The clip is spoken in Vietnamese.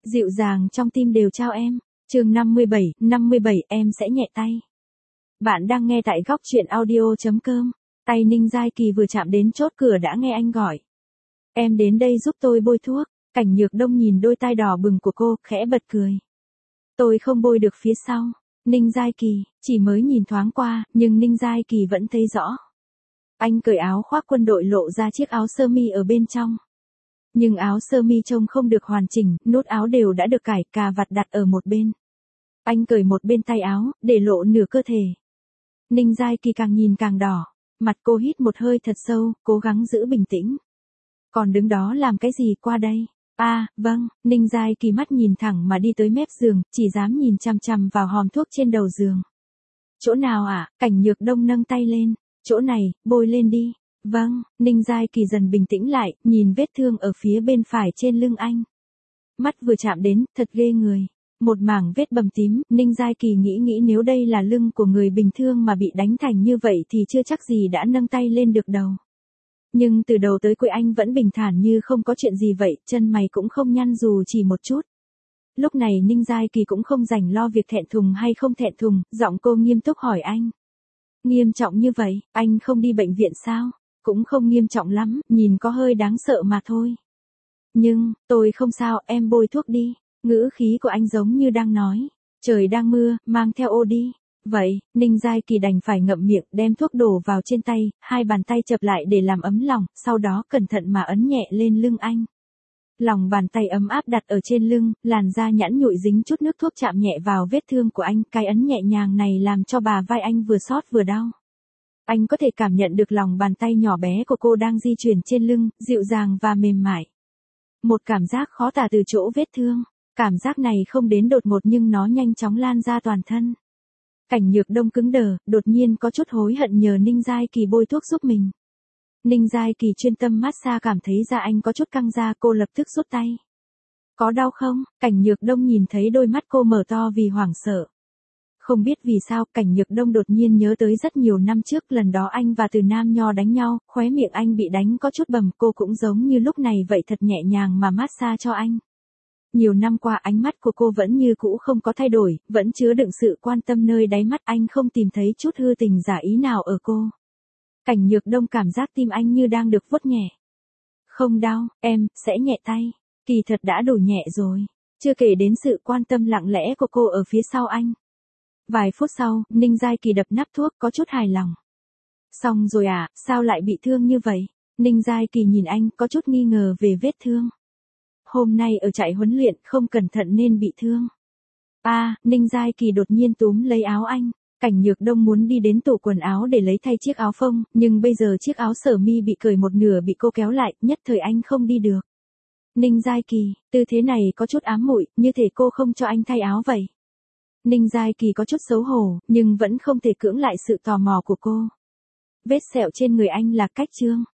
dịu dàng trong tim đều trao em. Chương 57, em sẽ nhẹ tay. Bạn đang nghe tại góc truyện audio.com. Tay Ninh Giai Kỳ vừa chạm đến chốt cửa đã nghe anh gọi. Em đến đây giúp tôi bôi thuốc. Cảnh Nhược Đông nhìn đôi tai đỏ bừng của cô, khẽ bật cười. Tôi không bôi được phía sau. Ninh Giai Kỳ, chỉ mới nhìn thoáng qua, nhưng Ninh Giai Kỳ vẫn thấy rõ. Anh cởi áo khoác quân đội lộ ra chiếc áo sơ mi ở bên trong. Nhưng áo sơ mi trông không được hoàn chỉnh, nút áo đều đã được cài, cà vạt đặt ở một bên. Anh cởi một bên tay áo, để lộ nửa cơ thể. Ninh Giai Kỳ càng nhìn càng đỏ, mặt cô hít một hơi thật sâu, cố gắng giữ bình tĩnh. Còn đứng đó làm cái gì, qua đây? Vâng, Ninh Giai Kỳ mắt nhìn thẳng mà đi tới mép giường, chỉ dám nhìn chằm chằm vào hòm thuốc trên đầu giường. Chỗ nào ạ? Cảnh Nhược Đông nâng tay lên. Chỗ này, bôi lên đi. Vâng, Ninh Giai Kỳ dần bình tĩnh lại, nhìn vết thương ở phía bên phải trên lưng anh. Mắt vừa chạm đến, thật ghê người. Một mảng vết bầm tím, Ninh Giai Kỳ nghĩ nếu đây là lưng của người bình thường mà bị đánh thành như vậy thì chưa chắc gì đã nâng tay lên được đầu. Nhưng từ đầu tới cuối anh vẫn bình thản như không có chuyện gì vậy, chân mày cũng không nhăn dù chỉ một chút. Lúc này Ninh Giai Kỳ cũng không rảnh lo việc thẹn thùng hay không thẹn thùng, giọng cô nghiêm túc hỏi anh. Nghiêm trọng như vậy, anh không đi bệnh viện sao? Cũng không nghiêm trọng lắm, nhìn có hơi đáng sợ mà thôi. Nhưng, tôi không sao, em bôi thuốc đi. Ngữ khí của anh giống như đang nói. Trời đang mưa, mang theo ô đi. Vậy, Ninh Giai Kỳ đành phải ngậm miệng đem thuốc đổ vào trên tay, hai bàn tay chập lại để làm ấm lòng, sau đó cẩn thận mà ấn nhẹ lên lưng anh. Lòng bàn tay ấm áp đặt ở trên lưng, làn da nhẵn nhụi dính chút nước thuốc chạm nhẹ vào vết thương của anh, cái ấn nhẹ nhàng này làm cho bà vai anh vừa xót vừa đau. Anh có thể cảm nhận được lòng bàn tay nhỏ bé của cô đang di chuyển trên lưng, dịu dàng và mềm mại. Một cảm giác khó tả từ chỗ vết thương. Cảm giác này không đến đột ngột nhưng nó nhanh chóng lan ra toàn thân. Cảnh Nhược Đông cứng đờ, đột nhiên có chút hối hận nhờ Ninh Giai Kỳ bôi thuốc giúp mình. Ninh Giai Kỳ chuyên tâm massage cảm thấy da anh có chút căng ra, cô lập tức rút tay. Có đau không? Cảnh Nhược Đông nhìn thấy đôi mắt cô mở to vì hoảng sợ. Không biết vì sao, Cảnh Nhược Đông đột nhiên nhớ tới rất nhiều năm trước, lần đó anh và Từ Nam Nho đánh nhau, khóe miệng anh bị đánh có chút bầm, cô cũng giống như lúc này vậy, thật nhẹ nhàng mà massage cho anh. Nhiều năm qua ánh mắt của cô vẫn như cũ không có thay đổi, vẫn chứa đựng sự quan tâm nơi đáy mắt, anh không tìm thấy chút hư tình giả ý nào ở cô. Cảnh Nhược Đông cảm giác tim anh như đang được vuốt nhẹ. Không đau, em sẽ nhẹ tay. Kỳ thật đã đủ nhẹ rồi. Chưa kể đến sự quan tâm lặng lẽ của cô ở phía sau anh. Vài phút sau, Ninh Giai Kỳ đập nắp thuốc có chút hài lòng. Xong rồi à, sao lại bị thương như vậy? Ninh Giai Kỳ nhìn anh có chút nghi ngờ về vết thương. Hôm nay ở trại huấn luyện không cẩn thận nên bị thương. Ninh Giai Kỳ đột nhiên túm lấy áo anh. Cảnh Nhược Đông muốn đi đến tủ quần áo để lấy thay chiếc áo phông, nhưng bây giờ chiếc áo sở mi bị cởi một nửa bị cô kéo lại, nhất thời anh không đi được. Ninh Giai Kỳ, tư thế này có chút ám muội, như thể cô không cho anh thay áo vậy. Ninh Giai Kỳ có chút xấu hổ, nhưng vẫn không thể cưỡng lại sự tò mò của cô. Vết sẹo trên người anh là cách trương.